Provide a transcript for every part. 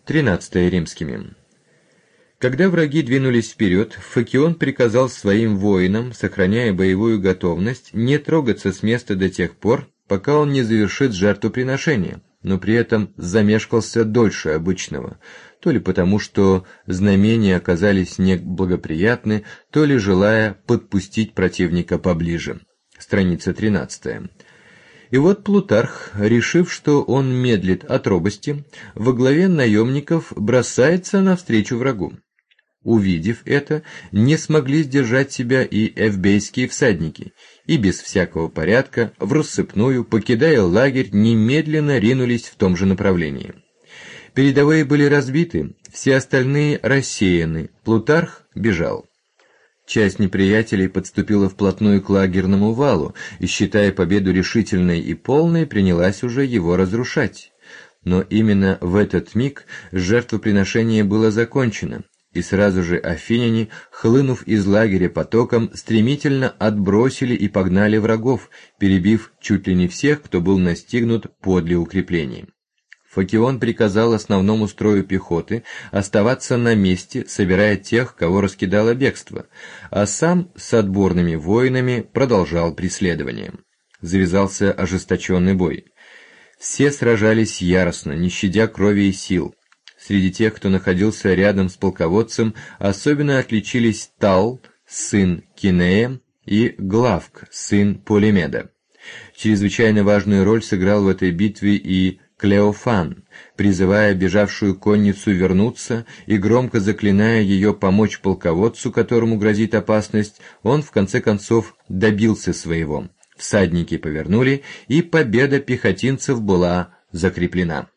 13 римскими. Когда враги двинулись вперед, Фокион приказал своим воинам, сохраняя боевую готовность, не трогаться с места до тех пор, пока он не завершит жертвоприношение, но при этом замешкался дольше обычного, то ли потому, что знамения оказались неблагоприятны, то ли желая подпустить противника поближе. Страница 13. И вот Плутарх, решив, что он медлит от робости, во главе наемников бросается навстречу врагу. Увидев это, не смогли сдержать себя и эвбейские всадники, и без всякого порядка, врассыпную, покидая лагерь, немедленно ринулись в том же направлении. Передовые были разбиты, все остальные рассеяны, Плутарх бежал. Часть неприятелей подступила вплотную к лагерному валу и, считая победу решительной и полной, принялась уже его разрушать. Но именно в этот миг жертвоприношение было закончено, и сразу же афиняне, хлынув из лагеря потоком, стремительно отбросили и погнали врагов, перебив чуть ли не всех, кто был настигнут подле укреплений. Фокион приказал основному строю пехоты оставаться на месте, собирая тех, кого раскидало бегство, а сам с отборными воинами продолжал преследование. Завязался ожесточенный бой. Все сражались яростно, не щадя крови и сил. Среди тех, кто находился рядом с полководцем, особенно отличились Тал, сын Кинея, и Главк, сын Полимеда. Чрезвычайно важную роль сыграл в этой битве и Клеофан, призывая бежавшую конницу вернуться и громко заклиная ее помочь полководцу, которому грозит опасность, он в конце концов добился своего. Всадники повернули, и победа пехотинцев была закреплена.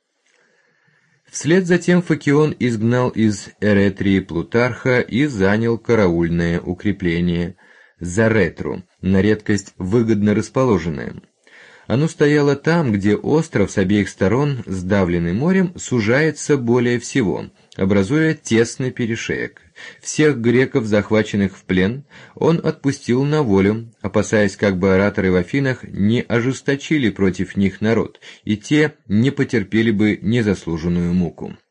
Вслед за тем Фокион изгнал из Эретрии Плутарха и занял караульное укрепление Заретру, на редкость выгодно расположенное. Оно стояло там, где остров с обеих сторон, сдавленный морем, сужается более всего, образуя тесный перешеек. Всех греков, захваченных в плен, он отпустил на волю, опасаясь, как бы ораторы в Афинах не ожесточили против них народ, и те не потерпели бы незаслуженную муку.